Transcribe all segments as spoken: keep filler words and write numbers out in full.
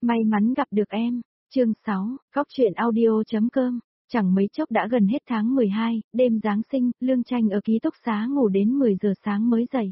May mắn gặp được em. Chương sáu, Cóc truyện audio chấm com. Chẳng mấy chốc đã gần hết tháng mười hai, đêm Giáng sinh, Lương Tranh ở ký túc xá ngủ đến mười giờ sáng mới dậy.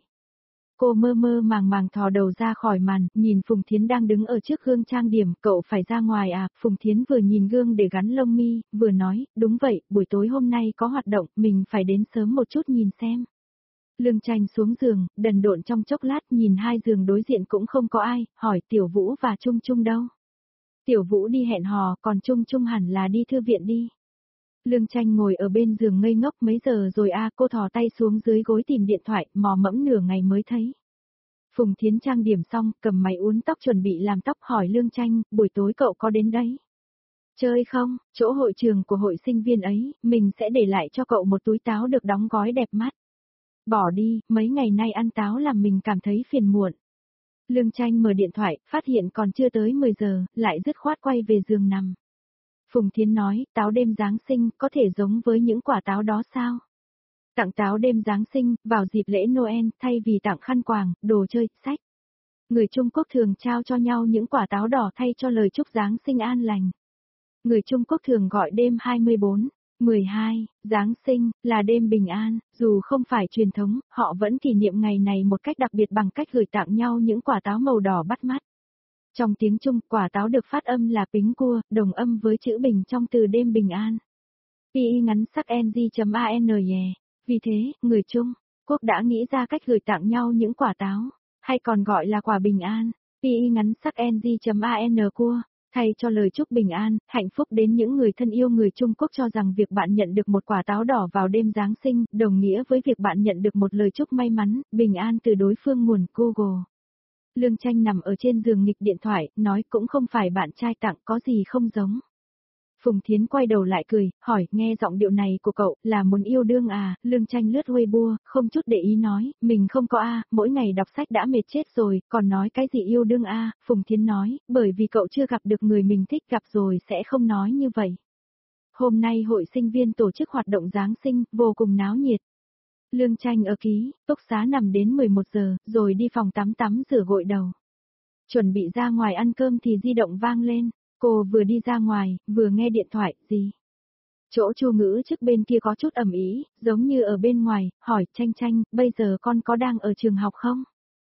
Cô mơ mơ màng màng thò đầu ra khỏi màn, nhìn Phùng Thiến đang đứng ở trước gương trang điểm, cậu phải ra ngoài à? Phùng Thiến vừa nhìn gương để gắn lông mi, vừa nói, đúng vậy, buổi tối hôm nay có hoạt động, mình phải đến sớm một chút nhìn xem. Lương Tranh xuống giường, đần độn trong chốc lát, nhìn hai giường đối diện cũng không có ai, hỏi Tiểu Vũ và Trung Trung đâu? Tiểu Vũ đi hẹn hò, còn Trung Trung hẳn là đi thư viện đi. Lương Tranh ngồi ở bên giường ngây ngốc, mấy giờ rồi a? Cô thò tay xuống dưới gối tìm điện thoại, mò mẫm nửa ngày mới thấy. Phùng Thiến trang điểm xong, cầm máy uốn tóc chuẩn bị làm tóc, hỏi Lương Tranh, buổi tối cậu có đến đấy? Chơi không? Chỗ hội trường của hội sinh viên ấy, mình sẽ để lại cho cậu một túi táo được đóng gói đẹp mắt. Bỏ đi, mấy ngày nay ăn táo làm mình cảm thấy phiền muộn. Lương Tranh mở điện thoại, phát hiện còn chưa tới mười giờ, lại dứt khoát quay về giường nằm. Phùng Thiến nói, táo đêm Giáng sinh, có thể giống với những quả táo đó sao? Tặng táo đêm Giáng sinh, vào dịp lễ Noel, thay vì tặng khăn quàng, đồ chơi, sách. Người Trung Quốc thường trao cho nhau những quả táo đỏ thay cho lời chúc Giáng sinh an lành. Người Trung Quốc thường gọi đêm hai mươi bốn, mười hai, Giáng sinh, là đêm bình an, dù không phải truyền thống, họ vẫn kỷ niệm ngày này một cách đặc biệt bằng cách gửi tặng nhau những quả táo màu đỏ bắt mắt. Trong tiếng Trung, quả táo được phát âm là pính cua, đồng âm với chữ bình trong từ đêm bình an. Pi ngắn sắc ng.an yeah. Vì thế, người Trung Quốc đã nghĩ ra cách gửi tặng nhau những quả táo, hay còn gọi là quả bình an. Pi ngắn sắc ng.an cua. Thay cho lời chúc bình an, hạnh phúc đến những người thân yêu, người Trung Quốc cho rằng việc bạn nhận được một quả táo đỏ vào đêm Giáng sinh, đồng nghĩa với việc bạn nhận được một lời chúc may mắn, bình an từ đối phương nguồn Google. Lương Tranh nằm ở trên giường nghịch điện thoại, nói cũng không phải bạn trai tặng, có gì không giống. Phùng Thiến quay đầu lại cười, hỏi, nghe giọng điệu này của cậu, là muốn yêu đương à? Lương Tranh lướt Weibo, không chút để ý nói, mình không có a, mỗi ngày đọc sách đã mệt chết rồi, còn nói cái gì yêu đương a? Phùng Thiến nói, bởi vì cậu chưa gặp được người mình thích, gặp rồi sẽ không nói như vậy. Hôm nay hội sinh viên tổ chức hoạt động Giáng sinh, vô cùng náo nhiệt. Lương Tranh ở ký túc xá nằm đến mười một giờ, rồi đi phòng tắm tắm rửa gội đầu. Chuẩn bị ra ngoài ăn cơm thì di động vang lên. Cô vừa đi ra ngoài, vừa nghe điện thoại, gì? Chỗ Chu Ngữ trước bên kia có chút ầm ĩ, giống như ở bên ngoài, hỏi, Tranh Tranh, bây giờ con có đang ở trường học không?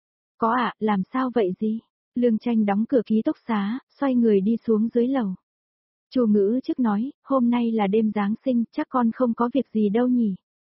Có ạ, à, làm sao vậy gì? Lương Tranh đóng cửa ký túc xá, xoay người đi xuống dưới lầu. Chu Ngữ trước nói, hôm nay là đêm Giáng sinh, chắc con không có việc gì đâu nhỉ?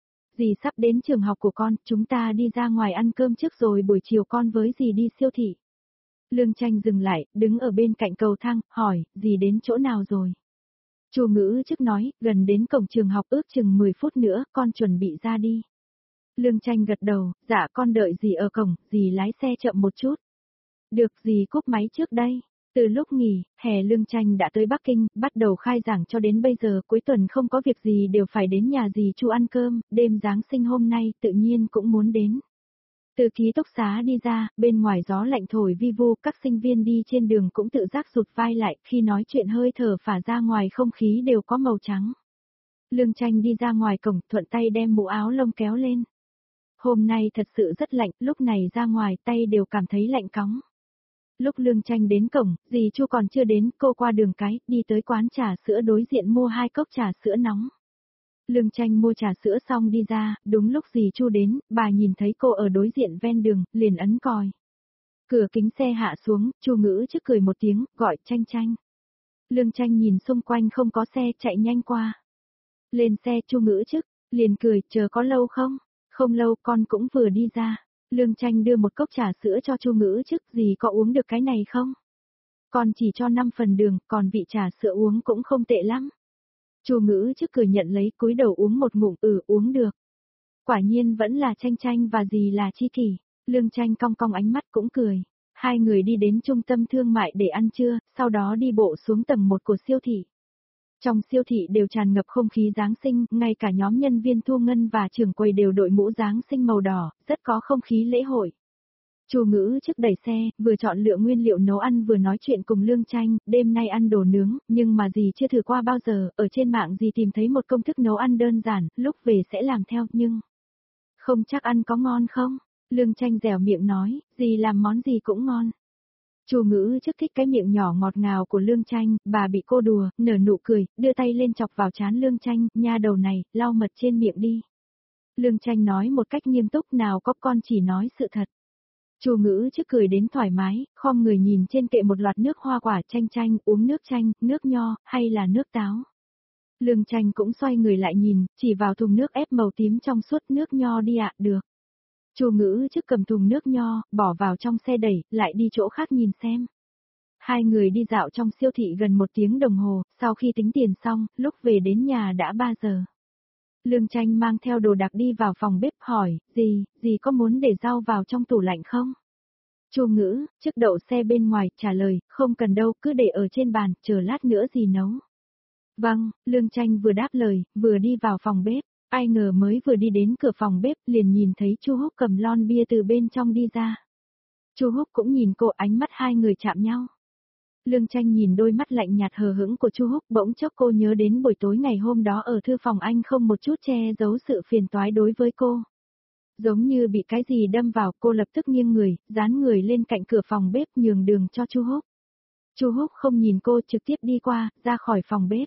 Dì sắp đến trường học của con, chúng ta đi ra ngoài ăn cơm trước rồi buổi chiều con với dì đi siêu thị. Lương Tranh dừng lại, đứng ở bên cạnh cầu thang, hỏi, dì đến chỗ nào rồi? Chu Ngữ trước nói, gần đến cổng trường học, ước chừng mười phút nữa, con chuẩn bị ra đi. Lương Tranh gật đầu, dạ con đợi dì ở cổng, dì lái xe chậm một chút. Được, dì cúp máy trước đây. Từ lúc nghỉ, hè Lương Tranh đã tới Bắc Kinh, bắt đầu khai giảng cho đến bây giờ, cuối tuần không có việc gì đều phải đến nhà dì Chu ăn cơm, đêm Giáng sinh hôm nay tự nhiên cũng muốn đến. Từ ký túc xá đi ra, bên ngoài gió lạnh thổi vi vu, các sinh viên đi trên đường cũng tự giác rụt vai lại, khi nói chuyện hơi thở phả ra ngoài không khí đều có màu trắng. Lương Tranh đi ra ngoài cổng, thuận tay đem mũ áo lông kéo lên. Hôm nay thật sự rất lạnh, lúc này ra ngoài tay đều cảm thấy lạnh cóng. Lúc Lương Tranh đến cổng, dì Chu còn chưa đến, cô qua đường cái, đi tới quán trà sữa đối diện mua hai cốc trà sữa nóng. Lương Tranh mua trà sữa xong đi ra, đúng lúc dì Chu đến, bà nhìn thấy cô ở đối diện ven đường, liền ấn còi. Cửa kính xe hạ xuống, Chu Ngữ trước cười một tiếng, gọi Tranh Tranh. Lương Tranh nhìn xung quanh không có xe, chạy nhanh qua. Lên xe, Chu Ngữ trước, liền cười, chờ có lâu không? Không lâu, con cũng vừa đi ra. Lương Tranh đưa một cốc trà sữa cho Chu Ngữ trước, dì có uống được cái này không? Con chỉ cho năm phần đường, còn vị trà sữa uống cũng không tệ lắm. Chu Ngữ trước cười nhận lấy, cúi đầu uống một ngụm, ừ uống được. Quả nhiên vẫn là Tranh Tranh và dì là tri kỷ. Lương Tranh cong cong ánh mắt cũng cười. Hai người đi đến trung tâm thương mại để ăn trưa, sau đó đi bộ xuống tầng một của siêu thị. Trong siêu thị đều tràn ngập không khí Giáng sinh, ngay cả nhóm nhân viên thu ngân và trưởng quầy đều đội mũ Giáng sinh màu đỏ, rất có không khí lễ hội. Chu Ngữ trước đẩy xe, vừa chọn lựa nguyên liệu nấu ăn vừa nói chuyện cùng Lương Tranh, đêm nay ăn đồ nướng, nhưng mà dì chưa thử qua bao giờ, ở trên mạng dì tìm thấy một công thức nấu ăn đơn giản, lúc về sẽ làm theo, nhưng không chắc ăn có ngon không? Lương Tranh dẻo miệng nói, dì làm món gì cũng ngon. Chu Ngữ trước thích cái miệng nhỏ ngọt ngào của Lương Tranh, bà bị cô đùa, nở nụ cười, đưa tay lên chọc vào trán Lương Tranh, nha đầu này, lau mật trên miệng đi. Lương Tranh nói một cách nghiêm túc, nào có, con chỉ nói sự thật. Chu Ngữ trước cười đến thoải mái, khom người nhìn trên kệ một loạt nước hoa quả. Tranh Tranh, uống nước chanh, nước nho, hay là nước táo. Lương Tranh cũng xoay người lại nhìn, chỉ vào thùng nước ép màu tím trong suốt, nước nho đi ạ, được. Chu Ngữ trước cầm thùng nước nho, bỏ vào trong xe đẩy, lại đi chỗ khác nhìn xem. Hai người đi dạo trong siêu thị gần một tiếng đồng hồ, sau khi tính tiền xong, lúc về đến nhà đã ba giờ. Lương Tranh mang theo đồ đạc đi vào phòng bếp hỏi, dì, dì có muốn để rau vào trong tủ lạnh không? Chu Ngữ, trước đậu xe bên ngoài, trả lời, không cần đâu, cứ để ở trên bàn, chờ lát nữa dì nấu. Vâng, Lương Tranh vừa đáp lời, vừa đi vào phòng bếp. Ai ngờ mới vừa đi đến cửa phòng bếp, liền nhìn thấy Chu Húc cầm lon bia từ bên trong đi ra. Chu Húc cũng nhìn cô, ánh mắt hai người chạm nhau. Lương Tranh nhìn đôi mắt lạnh nhạt hờ hững của Chu Húc, bỗng chốc cô nhớ đến buổi tối ngày hôm đó ở thư phòng anh không một chút che giấu sự phiền toái đối với cô. Giống như bị cái gì đâm vào, cô lập tức nghiêng người, dán người lên cạnh cửa phòng bếp nhường đường cho Chu Húc. Chu Húc không nhìn cô, trực tiếp đi qua, ra khỏi phòng bếp.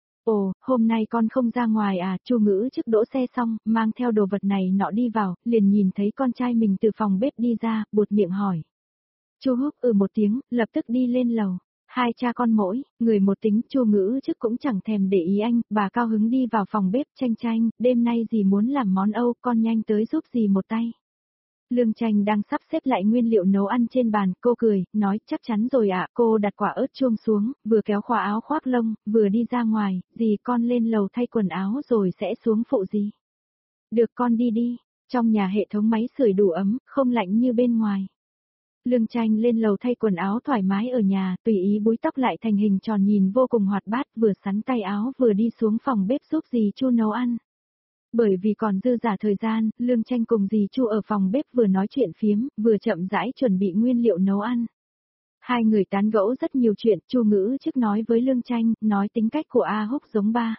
Ồ, hôm nay con không ra ngoài à? Chu Ngữ trước đỗ xe xong, mang theo đồ vật này nọ đi vào, liền nhìn thấy con trai mình từ phòng bếp đi ra, buột miệng hỏi. Chu Húc ừ một tiếng, lập tức đi lên lầu. Hai cha con mỗi, người một tính. Chu Ngữ trước cũng chẳng thèm để ý anh, bà cao hứng đi vào phòng bếp. Tranh Tranh, đêm nay dì muốn làm món Âu, con nhanh tới giúp dì một tay. Lương Tranh đang sắp xếp lại nguyên liệu nấu ăn trên bàn, cô cười, nói chắc chắn rồi ạ. Cô đặt quả ớt chuông xuống, vừa kéo khóa áo khoác lông, vừa đi ra ngoài, dì con lên lầu thay quần áo rồi sẽ xuống phụ dì. Được, con đi đi, trong nhà hệ thống máy sưởi đủ ấm, không lạnh như bên ngoài. Lương Tranh lên lầu thay quần áo thoải mái ở nhà, tùy ý búi tóc lại thành hình tròn nhìn vô cùng hoạt bát, vừa sắn tay áo vừa đi xuống phòng bếp giúp dì Chu nấu ăn. Bởi vì còn dư giả thời gian, Lương Tranh cùng dì Chu ở phòng bếp vừa nói chuyện phiếm, vừa chậm rãi chuẩn bị nguyên liệu nấu ăn. Hai người tán gẫu rất nhiều chuyện, Chu Ngữ trước nói với Lương Tranh, nói tính cách của A Húc giống ba.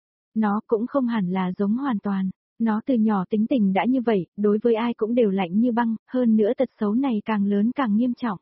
Nó cũng không hẳn là giống hoàn toàn, nó từ nhỏ tính tình đã như vậy, đối với ai cũng đều lạnh như băng, hơn nữa tật xấu này càng lớn càng nghiêm trọng.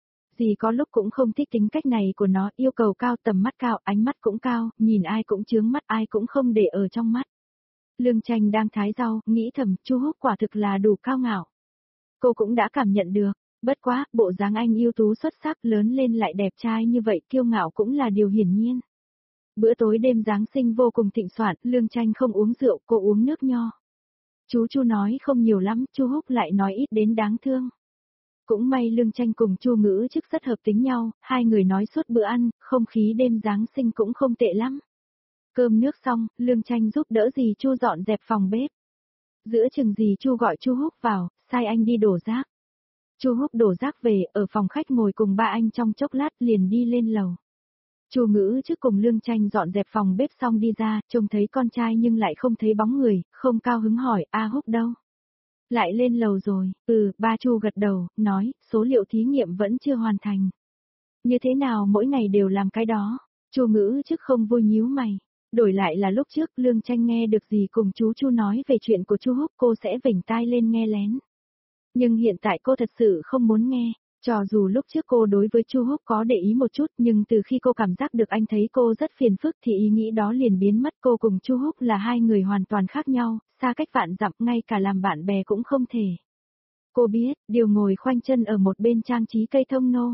Dì có lúc cũng không thích tính cách này của nó, yêu cầu cao, tầm mắt cao, ánh mắt cũng cao, nhìn ai cũng chướng mắt, ai cũng không để ở trong mắt. Lương Tranh đang thái rau, nghĩ thầm, Chu Húc quả thực là đủ cao ngạo. Cô cũng đã cảm nhận được, bất quá, bộ dáng anh ưu tú xuất sắc, lớn lên lại đẹp trai như vậy, kiêu ngạo cũng là điều hiển nhiên. Bữa tối đêm Giáng sinh vô cùng thịnh soạn, Lương Tranh không uống rượu, cô uống nước nho. Chú Chu nói không nhiều lắm, Chu Húc lại nói ít đến đáng thương. Cũng may Lương Tranh cùng Chu Ngữ trước rất hợp tính nhau, hai người nói suốt bữa ăn, không khí đêm Giáng sinh cũng không tệ lắm. Cơm nước xong, Lương Tranh giúp đỡ dì Chu dọn dẹp phòng bếp. Giữa chừng dì Chu gọi Chu Húc vào, sai anh đi đổ rác. Chu Húc đổ rác về, ở phòng khách ngồi cùng ba anh trong chốc lát liền đi lên lầu. Chu Ngữ trước cùng Lương Tranh dọn dẹp phòng bếp xong đi ra, trông thấy con trai nhưng lại không thấy bóng người, không cao hứng hỏi, A Húc đâu? Lại lên lầu rồi, ừ, ba Chu gật đầu, nói, số liệu thí nghiệm vẫn chưa hoàn thành. Như thế nào mỗi ngày đều làm cái đó? Chu Ngữ trước không vui nhíu mày. Đổi lại là lúc trước Lương Tranh nghe được gì cùng chú Chu nói về chuyện của Chu Húc cô sẽ vểnh tai lên nghe lén. Nhưng hiện tại cô thật sự không muốn nghe, cho dù lúc trước cô đối với Chu Húc có để ý một chút nhưng từ khi cô cảm giác được anh thấy cô rất phiền phức thì ý nghĩ đó liền biến mất. Cô cùng Chu Húc là hai người hoàn toàn khác nhau, xa cách vạn dặm, ngay cả làm bạn bè cũng không thể. Cô biết, điều ngồi khoanh chân ở một bên trang trí cây thông nô.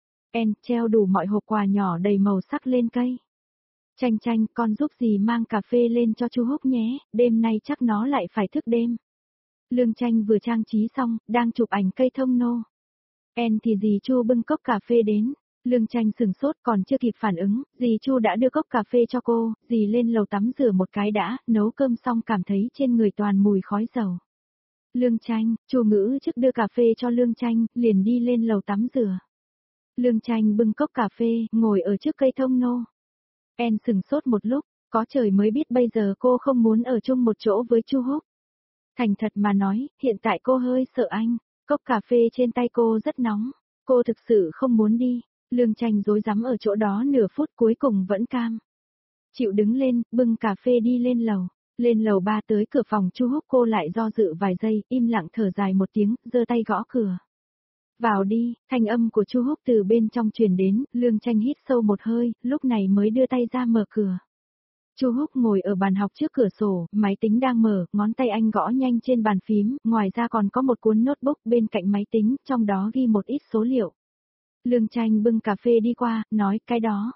En treo đủ mọi hộp quà nhỏ đầy màu sắc lên cây. Tranh Tranh, con giúp dì mang cà phê lên cho Chu Húc nhé, đêm nay chắc nó lại phải thức đêm. Lương Tranh vừa trang trí xong, đang chụp ảnh cây thông nô. En thì dì Chu bưng cốc cà phê đến. Lương Tranh sừng sốt còn chưa kịp phản ứng, dì Chu đã đưa cốc cà phê cho cô, dì lên lầu tắm rửa một cái đã, nấu cơm xong cảm thấy trên người toàn mùi khói dầu. Lương Tranh, Chu Ngữ trước đưa cà phê cho Lương Tranh, liền đi lên lầu tắm rửa. Lương Tranh bưng cốc cà phê, ngồi ở trước cây thông nô. En sừng sốt một lúc, có trời mới biết bây giờ cô không muốn ở chung một chỗ với Chu Húc. Thành thật mà nói, hiện tại cô hơi sợ anh, cốc cà phê trên tay cô rất nóng, cô thực sự không muốn đi. Lương Tranh rối rắm ở chỗ đó nửa phút cuối cùng vẫn cam. Chịu đứng lên, bưng cà phê đi lên lầu. Lên lầu ba tới cửa phòng Chu Húc cô lại do dự vài giây, im lặng thở dài một tiếng, giơ tay gõ cửa. Vào đi, thanh âm của Chu Húc từ bên trong truyền đến, Lương Tranh hít sâu một hơi, lúc này mới đưa tay ra mở cửa. Chu Húc ngồi ở bàn học trước cửa sổ, máy tính đang mở, ngón tay anh gõ nhanh trên bàn phím, ngoài ra còn có một cuốn notebook bên cạnh máy tính, trong đó ghi một ít số liệu. Lương Tranh bưng cà phê đi qua, nói cái đó.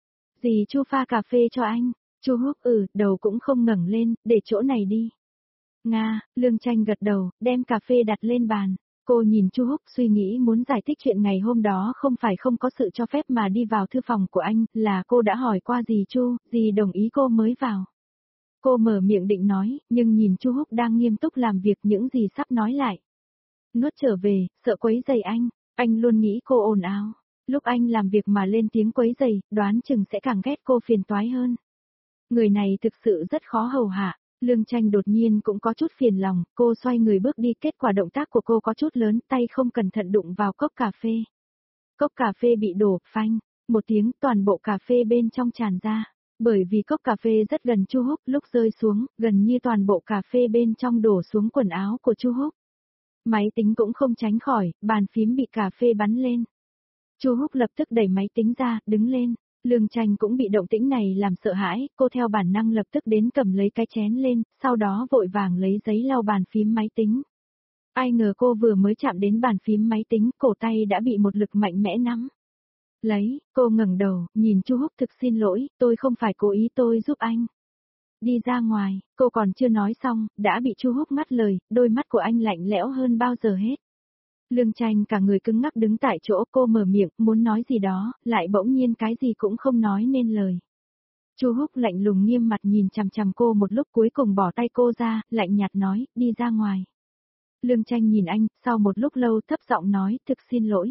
Dì Chu pha cà phê cho anh. Chu Húc ừ, đầu cũng không ngẩng lên, để chỗ này đi. Nga, Lương Tranh gật đầu, đem cà phê đặt lên bàn. Cô nhìn Chu Húc suy nghĩ muốn giải thích chuyện ngày hôm đó không phải không có sự cho phép mà đi vào thư phòng của anh, là cô đã hỏi qua dì Chu, dì đồng ý cô mới vào. Cô mở miệng định nói, nhưng nhìn Chu Húc đang nghiêm túc làm việc những gì sắp nói lại. Nuốt trở về, sợ quấy rầy anh, anh luôn nghĩ cô ồn ào. Lúc anh làm việc mà lên tiếng quấy rầy, đoán chừng sẽ càng ghét cô phiền toái hơn. Người này thực sự rất khó hầu hạ. Lương Tranh đột nhiên cũng có chút phiền lòng, cô xoay người bước đi, kết quả động tác của cô có chút lớn, tay không cẩn thận đụng vào cốc cà phê. Cốc cà phê bị đổ, phanh, một tiếng toàn bộ cà phê bên trong tràn ra. Bởi vì cốc cà phê rất gần Chu Húc, lúc rơi xuống, gần như toàn bộ cà phê bên trong đổ xuống quần áo của Chu Húc. Máy tính cũng không tránh khỏi, bàn phím bị cà phê bắn lên. Chu Húc lập tức đẩy máy tính ra, đứng lên. Lương Tranh cũng bị động tĩnh này làm sợ hãi, cô theo bản năng lập tức đến cầm lấy cái chén lên, sau đó vội vàng lấy giấy lau bàn phím máy tính. Ai ngờ cô vừa mới chạm đến bàn phím máy tính, cổ tay đã bị một lực mạnh mẽ nắm. Lấy, cô ngẩng đầu, nhìn Chu Húc thực xin lỗi, tôi không phải cố ý, tôi giúp anh. Đi ra ngoài, cô còn chưa nói xong, đã bị Chu Húc ngắt lời, đôi mắt của anh lạnh lẽo hơn bao giờ hết. Lương Tranh cả người cứng ngắc đứng tại chỗ, cô mở miệng, muốn nói gì đó, lại bỗng nhiên cái gì cũng không nói nên lời. Chu Húc lạnh lùng nghiêm mặt nhìn chằm chằm cô một lúc, cuối cùng bỏ tay cô ra, lạnh nhạt nói, đi ra ngoài. Lương Tranh nhìn anh, sau một lúc lâu thấp giọng nói, thực xin lỗi.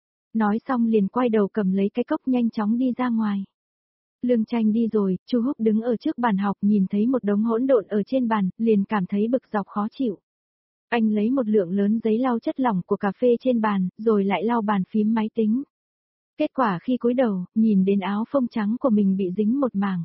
Nói xong liền quay đầu cầm lấy cái cốc nhanh chóng đi ra ngoài. Lương Tranh đi rồi, Chu Húc đứng ở trước bàn học nhìn thấy một đống hỗn độn ở trên bàn, liền cảm thấy bực dọc khó chịu. Anh lấy một lượng lớn giấy lau chất lỏng của cà phê trên bàn, rồi lại lau bàn phím máy tính. Kết quả khi cúi đầu, nhìn đến áo phông trắng của mình bị dính một mảng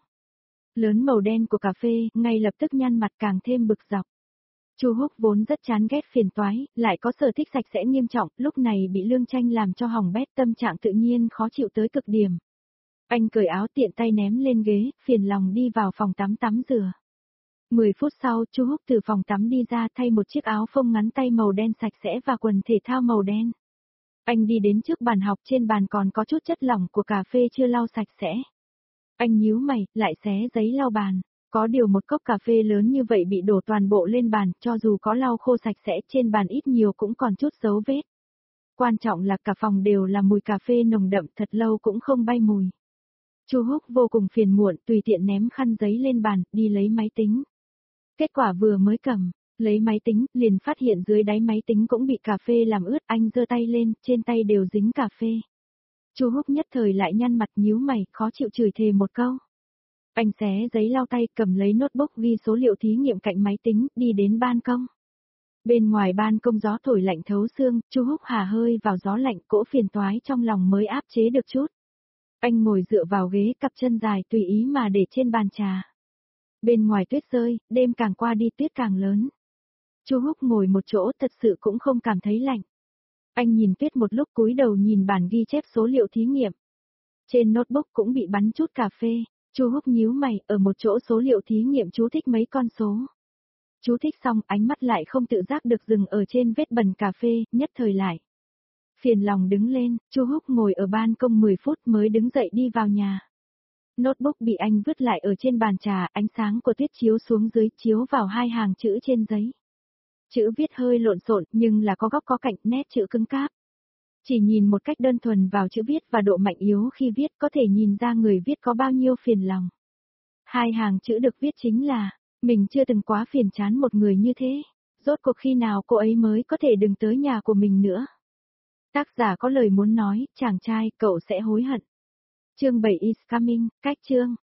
lớn màu đen của cà phê, ngay lập tức nhăn mặt càng thêm bực dọc. Chu Húc vốn rất chán ghét phiền toái, lại có sở thích sạch sẽ nghiêm trọng, lúc này bị Lương Tranh làm cho hỏng bét, tâm trạng tự nhiên khó chịu tới cực điểm. Anh cởi áo tiện tay ném lên ghế, phiền lòng đi vào phòng tắm tắm rửa. mười phút sau, Chu Húc từ phòng tắm đi ra thay một chiếc áo phông ngắn tay màu đen sạch sẽ và quần thể thao màu đen. Anh đi đến trước bàn học, trên bàn còn có chút chất lỏng của cà phê chưa lau sạch sẽ. Anh nhíu mày, lại xé giấy lau bàn. Có điều một cốc cà phê lớn như vậy bị đổ toàn bộ lên bàn, cho dù có lau khô sạch sẽ trên bàn ít nhiều cũng còn chút dấu vết. Quan trọng là cả phòng đều là mùi cà phê nồng đậm, thật lâu cũng không bay mùi. Chu Húc vô cùng phiền muộn, tùy tiện ném khăn giấy lên bàn, đi lấy máy tính. Kết quả vừa mới cầm, lấy máy tính, liền phát hiện dưới đáy máy tính cũng bị cà phê làm ướt, anh giơ tay lên, trên tay đều dính cà phê. Chu Húc nhất thời lại nhăn mặt nhíu mày, khó chịu chửi thề một câu. Anh xé giấy lau tay, cầm lấy notebook ghi số liệu thí nghiệm cạnh máy tính, đi đến ban công. Bên ngoài ban công gió thổi lạnh thấu xương, Chu Húc hà hơi vào gió lạnh, cỗ phiền toái trong lòng mới áp chế được chút. Anh ngồi dựa vào ghế, cặp chân dài tùy ý mà để trên bàn trà. Bên ngoài tuyết rơi, đêm càng qua đi tuyết càng lớn. Chu Húc ngồi một chỗ thật sự cũng không cảm thấy lạnh. Anh nhìn tuyết một lúc, cúi đầu nhìn bản ghi chép số liệu thí nghiệm. Trên notebook cũng bị bắn chút cà phê. Chu Húc nhíu mày, ở một chỗ số liệu thí nghiệm chú thích mấy con số. Chú thích xong, ánh mắt lại không tự giác được dừng ở trên vết bẩn cà phê, nhất thời lại. Phiền lòng đứng lên, Chu Húc ngồi ở ban công mười phút mới đứng dậy đi vào nhà. Notebook bị anh vứt lại ở trên bàn trà, ánh sáng của tuyết chiếu xuống dưới, chiếu vào hai hàng chữ trên giấy. Chữ viết hơi lộn xộn, nhưng là có góc có cạnh, nét chữ cứng cáp. Chỉ nhìn một cách đơn thuần vào chữ viết và độ mạnh yếu khi viết có thể nhìn ra người viết có bao nhiêu phiền lòng. Hai hàng chữ được viết chính là, mình chưa từng quá phiền chán một người như thế. Rốt cuộc khi nào cô ấy mới có thể đừng tới nhà của mình nữa. Tác giả có lời muốn nói, chàng trai, cậu sẽ hối hận. Chương bảy is coming, cách chương.